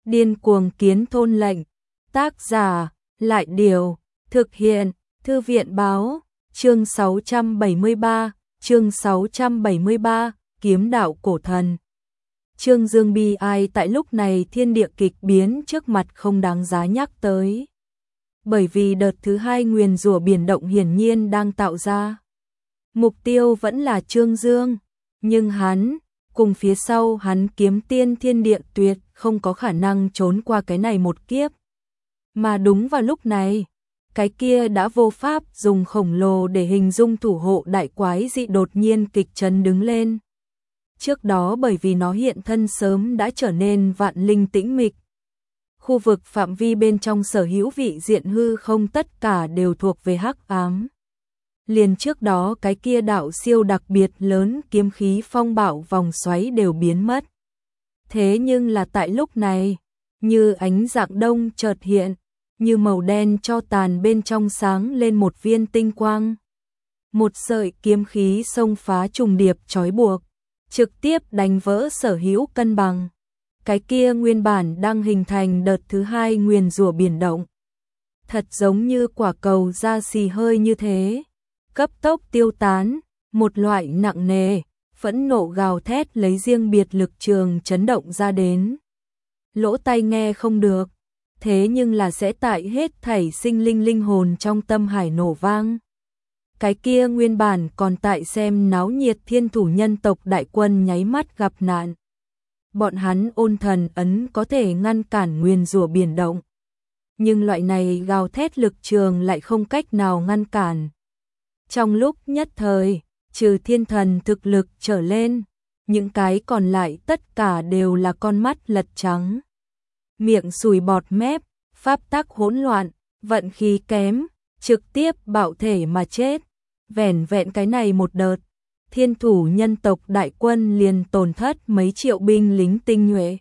Điên cuồng kiến thôn lệnh. Tác giả, Lại Điều. Thực hiện, Thư viện Báo. Chương 673, Kiếm đạo cổ thần. Trương Dương bi ai tại lúc này thiên địa kịch biến trước mặt không đáng giá nhắc tới. Bởi vì đợt thứ hai nguyền rủa biển động hiển nhiên đang tạo ra. Mục tiêu vẫn là Trương Dương, nhưng hắn, cùng phía sau hắn kiếm tiên thiên địa tuyệt không có khả năng trốn qua cái này một kiếp. Mà đúng vào lúc này, cái kia đã vô pháp dùng khổng lồ để hình dung thủ hộ đại quái dị đột nhiên kịch chấn đứng lên. Trước đó bởi vì nó hiện thân sớm đã trở nên vạn linh tĩnh mịch. Khu vực phạm vi bên trong sở hữu vị diện hư không tất cả đều thuộc về hắc ám. Liền trước đó cái kia đạo siêu đặc biệt lớn kiếm khí phong bạo vòng xoáy đều biến mất. Thế nhưng là tại lúc này, như ánh dạng đông chợt hiện, như màu đen cho tàn bên trong sáng lên một viên tinh quang. Một sợi kiếm khí xông phá trùng điệp trói buộc, trực tiếp đánh vỡ sở hữu cân bằng. Cái kia nguyên bản đang hình thành đợt thứ hai nguyền rủa biển động. Thật giống như quả cầu da xì hơi như thế. Cấp tốc tiêu tán, một loại nặng nề, phẫn nộ gào thét lấy riêng biệt lực trường chấn động ra đến. Lỗ tai nghe không được, thế nhưng là sẽ tại hết thảy sinh linh linh hồn trong tâm hải nổ vang. Cái kia nguyên bản còn tại xem náo nhiệt thiên thủ nhân tộc đại quân nháy mắt gặp nạn. Bọn hắn ôn thần ấn có thể ngăn cản nguyền rủa biển động. Nhưng loại này gào thét lực trường lại không cách nào ngăn cản. Trong lúc nhất thời, trừ thiên thần thực lực trở lên, những cái còn lại tất cả đều là con mắt lật trắng. Miệng sùi bọt mép, pháp tắc hỗn loạn, vận khí kém, trực tiếp bạo thể mà chết. Vẻn vẹn cái này một đợt, thiên thủ nhân tộc đại quân liền tổn thất mấy triệu binh lính tinh nhuệ.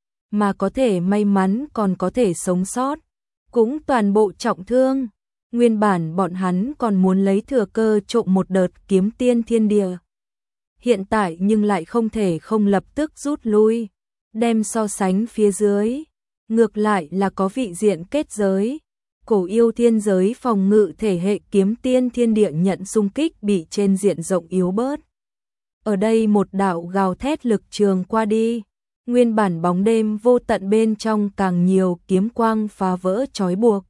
Mà có thể may mắn còn có thể sống sót, cũng toàn bộ trọng thương. Nguyên bản bọn hắn còn muốn lấy thừa cơ trộm một đợt kiếm tiên thiên địa. Hiện tại nhưng lại không thể không lập tức rút lui, đem so sánh phía dưới. Ngược lại là có vị diện kết giới. Cổ yêu thiên giới phòng ngự thể hệ kiếm tiên thiên địa nhận xung kích bị trên diện rộng yếu bớt. Ở đây một đạo gào thét lực trường qua đi. Nguyên bản bóng đêm vô tận bên trong càng nhiều kiếm quang phá vỡ trói buộc.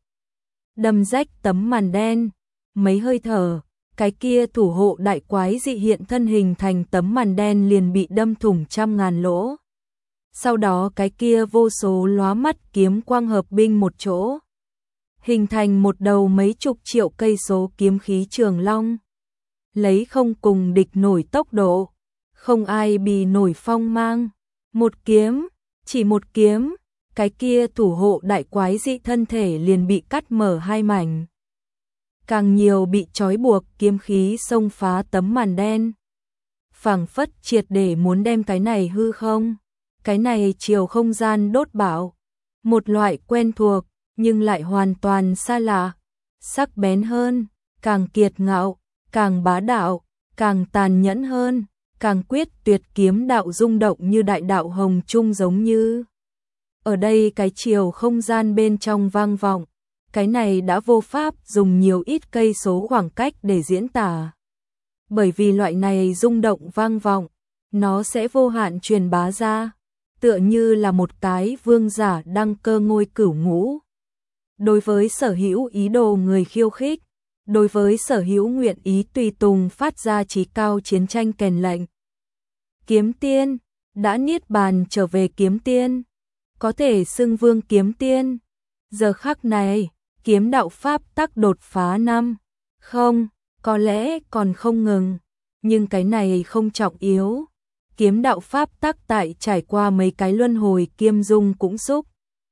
Đâm rách tấm màn đen, mấy hơi thở, cái kia thủ hộ đại quái dị hiện thân hình thành tấm màn đen liền bị đâm thủng trăm ngàn lỗ. Sau đó cái kia vô số lóa mắt kiếm quang hợp binh một chỗ, hình thành một đầu mấy chục triệu cây số kiếm khí trường long. Lấy không cùng địch nổi tốc độ, không ai bì nổi phong mang. Một kiếm, chỉ một kiếm, cái kia thủ hộ đại quái dị thân thể liền bị cắt mở hai mảnh. Càng nhiều bị trói buộc kiếm khí xông phá tấm màn đen. Phảng phất triệt để muốn đem cái này hư không, cái này chiều không gian đốt bạo. Một loại quen thuộc, nhưng lại hoàn toàn xa lạ, sắc bén hơn, càng kiệt ngạo, càng bá đạo, càng tàn nhẫn hơn, càng quyết tuyệt kiếm đạo rung động như đại đạo hồng trung giống như. Ở đây cái chiều không gian bên trong vang vọng, cái này đã vô pháp dùng nhiều ít cây số khoảng cách để diễn tả. Bởi vì loại này rung động vang vọng, nó sẽ vô hạn truyền bá ra, tựa như là một cái vương giả đăng cơ ngôi cửu ngũ. Đối với sở hữu ý đồ người khiêu khích, đối với sở hữu nguyện ý tùy tùng phát ra chí cao chiến tranh kèn lệnh. Kiếm tiên, đã niết bàn trở về kiếm tiên, có thể xưng vương kiếm tiên. Giờ khắc này, kiếm đạo pháp tắc đột phá năm. Không, có lẽ còn không ngừng, nhưng cái này không trọng yếu. Kiếm đạo pháp tắc tại trải qua mấy cái luân hồi kiêm dung cũng xúc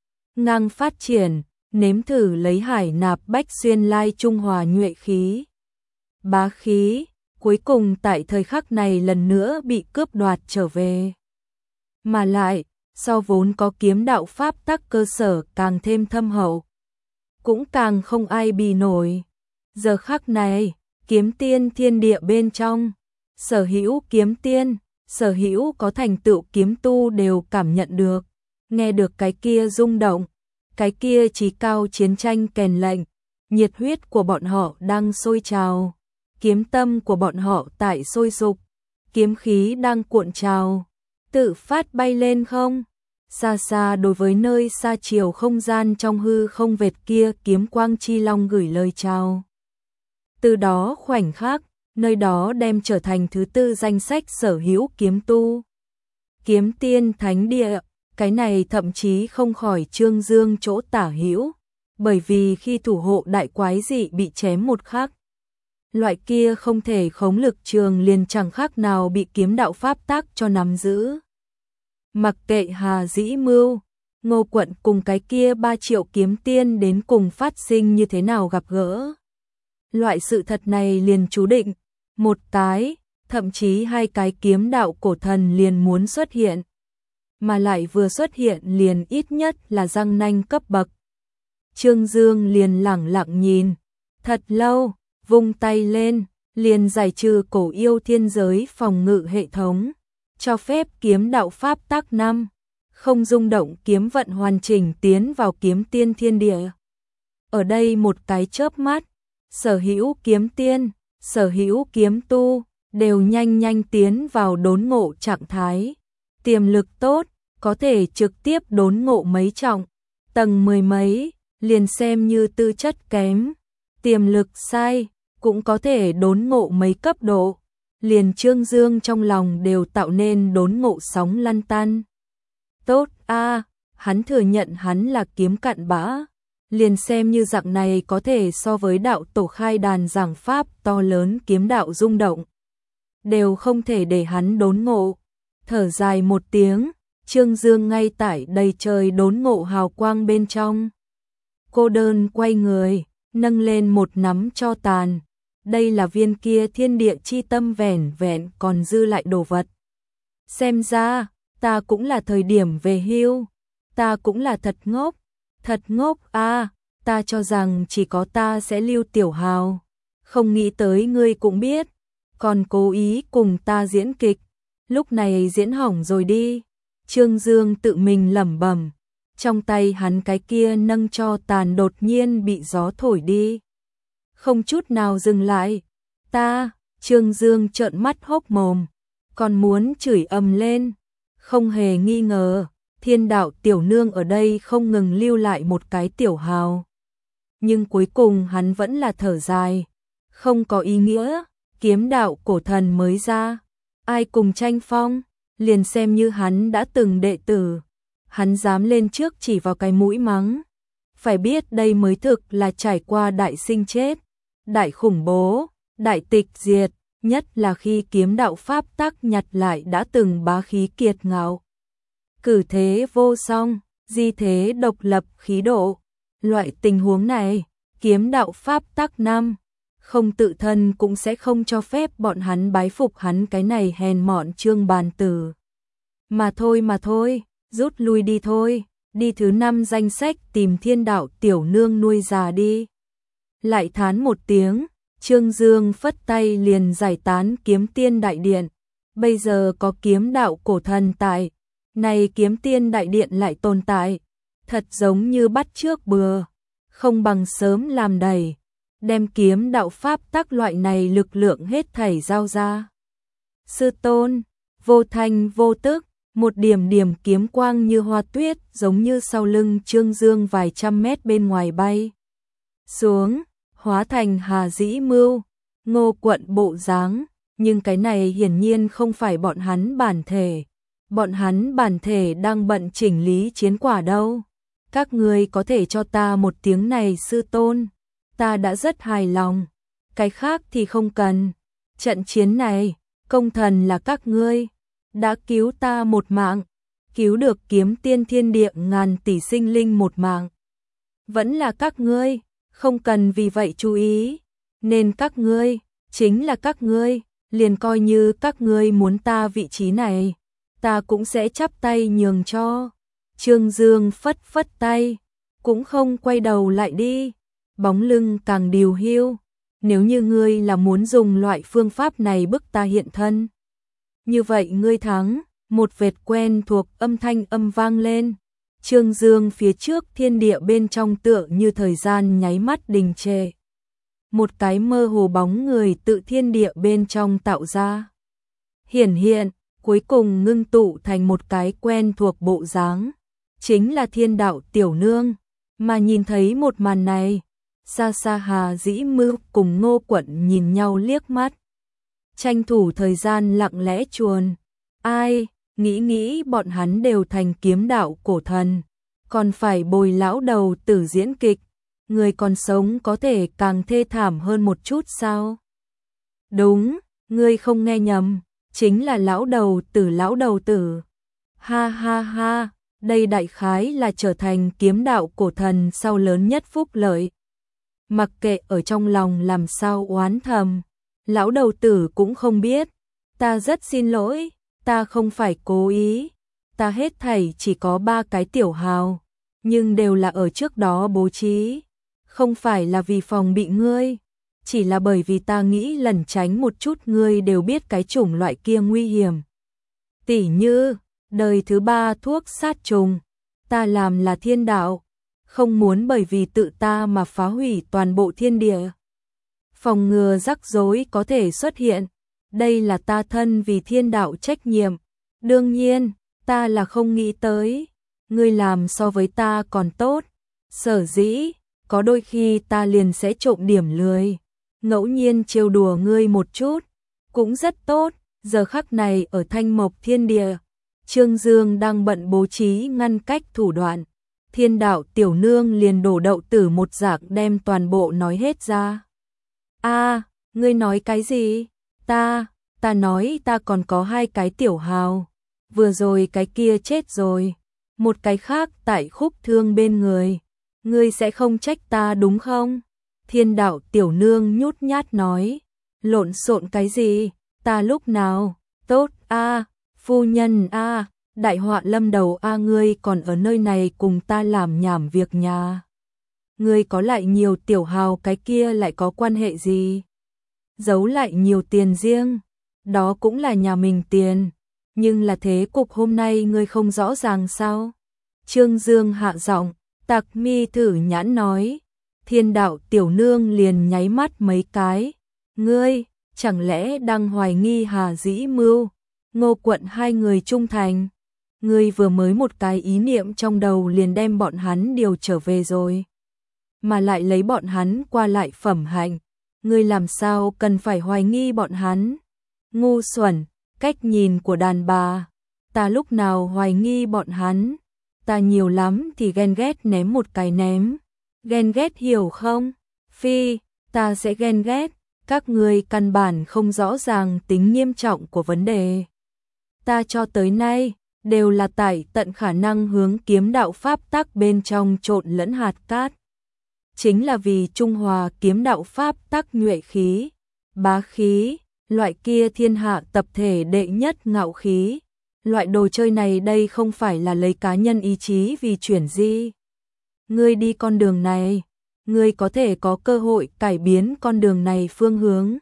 ngang phát triển, nếm thử lấy hải nạp bách xuyên lai trung hòa nhuệ khí. Bá khí, cuối cùng tại thời khắc này lần nữa bị cướp đoạt trở về. Mà lại, so vốn có kiếm đạo pháp tắc cơ sở càng thêm thâm hậu, cũng càng không ai bì nổi. Giờ khắc này, kiếm tiên thiên địa bên trong, sở hữu kiếm tiên, sở hữu có thành tựu kiếm tu đều cảm nhận được, nghe được cái kia rung động, cái kia chí cao chiến tranh kèn lệnh, nhiệt huyết của bọn họ đang sôi trào, kiếm tâm của bọn họ tại sôi sục, kiếm khí đang cuộn trào, tự phát bay lên không? Xa xa đối với nơi xa chiều không gian trong hư không vệt kia, kiếm quang chi long gửi lời chào. Từ đó khoảnh khắc, nơi đó đem trở thành thứ tư danh sách sở hữu kiếm tu. Kiếm tiên thánh địa, cái này thậm chí không khỏi Trương Dương chỗ tả hữu, bởi vì khi thủ hộ đại quái dị bị chém một khắc, loại kia không thể khống lực trường liền chẳng khác nào bị kiếm đạo pháp tác cho nắm giữ. Mặc kệ Hà Dĩ Mưu, Ngô Quận cùng cái kia 3 triệu kiếm tiên đến cùng phát sinh như thế nào gặp gỡ. Loại sự thật này liền chú định, một cái, thậm chí 2 cái kiếm đạo cổ thần liền muốn xuất hiện. Mà lại vừa xuất hiện liền ít nhất là răng nanh cấp bậc. Trương Dương liền lẳng lặng nhìn, thật lâu, vung tay lên, liền giải trừ cổ yêu thiên giới phòng ngự hệ thống, cho phép kiếm đạo pháp tác 5, không rung động kiếm vận hoàn chỉnh tiến vào kiếm tiên thiên địa. Ở đây một cái chớp mắt, sở hữu kiếm tiên, sở hữu kiếm tu, đều nhanh nhanh tiến vào đốn ngộ trạng thái. Tiềm lực tốt, có thể trực tiếp đốn ngộ mấy trọng, tầng 10 mấy, liền xem như tư chất kém. Tiềm lực sai, cũng có thể đốn ngộ mấy cấp độ. Liền Trương Dương trong lòng đều tạo nên đốn ngộ sóng lăn tăn. Tốt a, hắn thừa nhận hắn là kiếm cặn bã. Liền xem như dạng này có thể so với đạo tổ khai đàn giảng pháp to lớn kiếm đạo rung động, đều không thể để hắn đốn ngộ. Thở dài một tiếng, Trương Dương ngay tại đầy trời đốn ngộ hào quang bên trong. Cô đơn quay người, nâng lên một nắm tro tàn. Đây là viên kia thiên địa chi tâm vẻn vẹn còn dư lại đồ vật. Xem ra, ta cũng là thời điểm về hưu. Ta cũng là thật ngốc a, ta cho rằng chỉ có ta sẽ lưu tiểu hào. Không nghĩ tới ngươi cũng biết, còn cố ý cùng ta diễn kịch. Lúc này diễn hỏng rồi đi. Trương Dương tự mình lẩm bẩm, trong tay hắn cái kia nâng tro tàn đột nhiên bị gió thổi đi. Không chút nào dừng lại. Ta, Trương Dương trợn mắt hốc mồm, còn muốn chửi ầm lên. Không hề nghi ngờ, thiên đạo tiểu nương ở đây không ngừng lưu lại một cái tiểu hào. Nhưng cuối cùng hắn vẫn là thở dài. Không có ý nghĩa, kiếm đạo cổ thần mới ra. Ai cùng tranh phong, liền xem như hắn đã từng đệ tử. Hắn dám lên trước chỉ vào cái mũi mắng. Phải biết đây mới thực là trải qua đại sinh chết, đại khủng bố, đại tịch diệt, nhất là khi kiếm đạo pháp tắc nhặt lại đã từng bá khí kiệt ngạo. Cử thế vô song, di thế độc lập khí độ. Loại tình huống này, kiếm đạo pháp tắc 5, không tự thân cũng sẽ không cho phép bọn hắn bái phục hắn cái này hèn mọn trương bàn tử. Mà thôi, rút lui đi thôi, đi thứ 5 danh sách tìm thiên đạo tiểu nương nuôi già đi. Lại thán một tiếng, Trương Dương phất tay liền giải tán kiếm tiên đại điện. Bây giờ có kiếm đạo cổ thần tại, này kiếm tiên đại điện lại tồn tại, thật giống như bắt trước bừa, không bằng sớm làm đầy, đem kiếm đạo pháp tắc loại này lực lượng hết thảy giao ra. Sư tôn, vô thanh vô tức, một điểm điểm kiếm quang như hoa tuyết giống như sau lưng Trương Dương vài trăm mét bên ngoài bay xuống, hóa thành Hà Dĩ Mưu, Ngô Quận bộ dáng, nhưng cái này hiển nhiên không phải bọn hắn bản thể. Bọn hắn bản thể đang bận chỉnh lý chiến quả đâu. Các ngươi có thể cho ta một tiếng này sư tôn, ta đã rất hài lòng, cái khác thì không cần. Trận chiến này, công thần là các ngươi, đã cứu ta một mạng, cứu được kiếm tiên thiên địa ngàn tỷ sinh linh một mạng. Vẫn là các ngươi, không cần vì vậy chú ý, nên các ngươi, chính là các ngươi, liền coi như các ngươi muốn ta vị trí này, ta cũng sẽ chắp tay nhường cho. Trương Dương phất phất tay, cũng không quay đầu lại đi, bóng lưng càng điều hiu. Nếu như ngươi là muốn dùng loại phương pháp này bức ta hiện thân, như vậy ngươi thắng. Một vệt quen thuộc âm thanh vang lên, Trương Dương phía trước thiên địa bên trong tựa như thời gian nháy mắt đình trệ. Một cái mơ hồ bóng người tự thiên địa bên trong tạo ra. Hiển hiện, cuối cùng ngưng tụ thành một cái quen thuộc bộ dáng. Chính là Thiên Đạo tiểu nương. Mà nhìn thấy một màn này, xa xa Hà Dĩ Mưu cùng Ngô Quận nhìn nhau liếc mắt. Tranh thủ thời gian lặng lẽ chuồn. Ai, nghĩ bọn hắn đều thành kiếm đạo cổ thần. Còn phải bồi lão đầu tử diễn kịch. Người còn sống có thể càng thê thảm hơn một chút sao? Đúng, ngươi không nghe nhầm. Chính là lão đầu tử. Ha ha ha, đây đại khái là trở thành kiếm đạo cổ thần sau lớn nhất phúc lợi. Mặc kệ ở trong lòng làm sao oán thầm, lão đầu tử cũng không biết. Ta rất xin lỗi, ta không phải cố ý. Ta hết thảy chỉ có 3 cái tiểu hào, nhưng đều là ở trước đó bố trí. Không phải là vì phòng bị ngươi, chỉ là bởi vì ta nghĩ lẩn tránh một chút ngươi đều biết cái chủng loại kia nguy hiểm. Tỉ như, đời thứ 3 thuốc sát trùng, ta làm là thiên đạo, không muốn bởi vì tự ta mà phá hủy toàn bộ thiên địa. Phòng ngừa rắc rối có thể xuất hiện, đây là ta thân vì thiên đạo trách nhiệm. Đương nhiên, ta là không nghĩ tới, ngươi làm so với ta còn tốt. Sở dĩ, có đôi khi ta liền sẽ trộm điểm lười, ngẫu nhiên trêu đùa ngươi một chút, cũng rất tốt. Giờ khắc này ở Thanh Mộc Thiên Địa, Trương Dương đang bận bố trí ngăn cách thủ đoạn. Thiên Đạo tiểu nương liền đổ đậu tử một dạng đem toàn bộ nói hết ra. A, ngươi nói cái gì? Ta nói ta còn có 2 cái tiểu hào. Vừa rồi cái kia chết rồi, một cái khác tại khúc thương bên người. Ngươi sẽ không trách ta đúng không? Thiên Đạo tiểu nương nhút nhát nói. Lộn xộn cái gì? Ta lúc nào? Tốt a, phu nhân a, đại họa lâm đầu a, ngươi còn ở nơi này cùng ta làm nhảm việc nhà. Ngươi có lại nhiều tiểu hào cái kia lại có quan hệ gì? Giấu lại nhiều tiền riêng, đó cũng là nhà mình tiền, nhưng là thế cục hôm nay ngươi không rõ ràng sao? Trương Dương hạ giọng, Tặc Mi thử nhãn nói. Thiên Đạo tiểu nương liền nháy mắt mấy cái. Ngươi, chẳng lẽ đang hoài nghi Hà Dĩ Mưu, Ngô Quận 2 người trung thành? Ngươi vừa mới một cái ý niệm trong đầu liền đem bọn hắn điều trở về rồi, mà lại lấy bọn hắn qua lại phẩm hạnh, ngươi làm sao cần phải hoài nghi bọn hắn? Ngu xuẩn, cách nhìn của đàn bà. Ta lúc nào hoài nghi bọn hắn? Ta nhiều lắm thì ghen ghét ném một cái ném. Ghen ghét hiểu không? Phi, ta sẽ ghen ghét. Các ngươi căn bản không rõ ràng tính nghiêm trọng của vấn đề. Ta cho tới nay đều là tại tận khả năng hướng kiếm đạo pháp tắc bên trong trộn lẫn hạt cát. Chính là vì trung hòa kiếm đạo pháp tắc nhuệ khí, bá khí, loại kia thiên hạ tập thể đệ nhất ngạo khí. Loại đồ chơi này đây không phải là lấy cá nhân ý chí vì chuyển di. Ngươi đi con đường này, ngươi có thể có cơ hội cải biến con đường này phương hướng.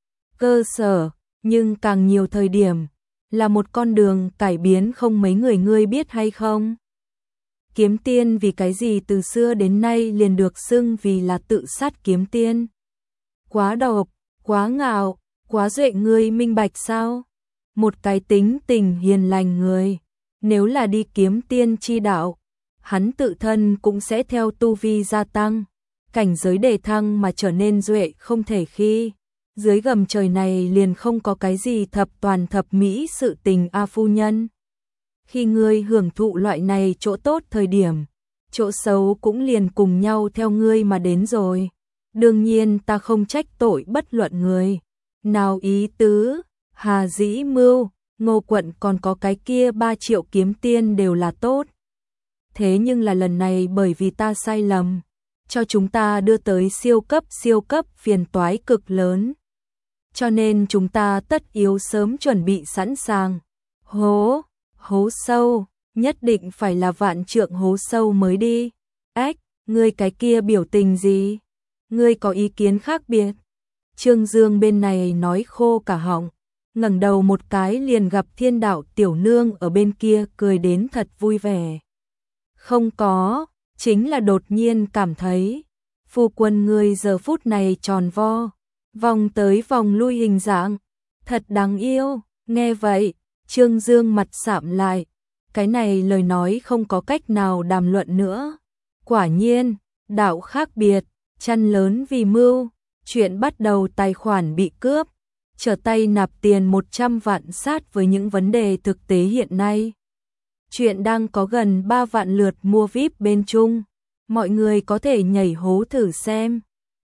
Cơ sở, nhưng càng nhiều thời điểm, là một con đường cải biến không mấy người ngươi biết hay không? Kiếm tiên vì cái gì từ xưa đến nay liền được xưng vì là tự sát kiếm tiên? Quá độc, quá ngạo, quá duệ, ngươi minh bạch sao? Một cái tính tình hiền lành người, nếu là đi kiếm tiên chi đạo, hắn tự thân cũng sẽ theo tu vi gia tăng, cảnh giới đề thăng mà trở nên duệ không thể khi. Dưới gầm trời này liền không có cái gì thập toàn thập mỹ sự tình a phu nhân. Khi ngươi hưởng thụ loại này chỗ tốt thời điểm, chỗ xấu cũng liền cùng nhau theo ngươi mà đến rồi. Đương nhiên ta không trách tội bất luận người. Nào ý tứ, Hà Dĩ Mưu, Ngô Quận còn có cái kia 3 triệu kiếm tiên đều là tốt. Thế nhưng là lần này bởi vì ta sai lầm, cho chúng ta đưa tới siêu cấp phiền toái cực lớn. Cho nên chúng ta tất yếu sớm chuẩn bị sẵn sàng. Hố sâu, nhất định phải là vạn trượng hố sâu mới đi. Ếch, ngươi cái kia biểu tình gì? Ngươi có ý kiến khác biệt? Trương Dương bên này nói khô cả họng, ngẩng đầu một cái liền gặp Thiên Đạo tiểu nương ở bên kia cười đến thật vui vẻ. Không có, chính là đột nhiên cảm thấy phu quân ngươi giờ phút này tròn vo, vòng tới vòng lui hình dạng, thật đáng yêu. Nghe vậy, Trương Dương mặt sạm lại, cái này lời nói không có cách nào đàm luận nữa. Quả nhiên, đạo khác biệt, chăn lớn vì mưu, chuyện bắt đầu tài khoản bị cướp, trở tay nạp tiền 100 vạn sát với những vấn đề thực tế hiện nay. Chuyện đang có gần 3 vạn lượt mua VIP bên Trung, mọi người có thể nhảy hố thử xem.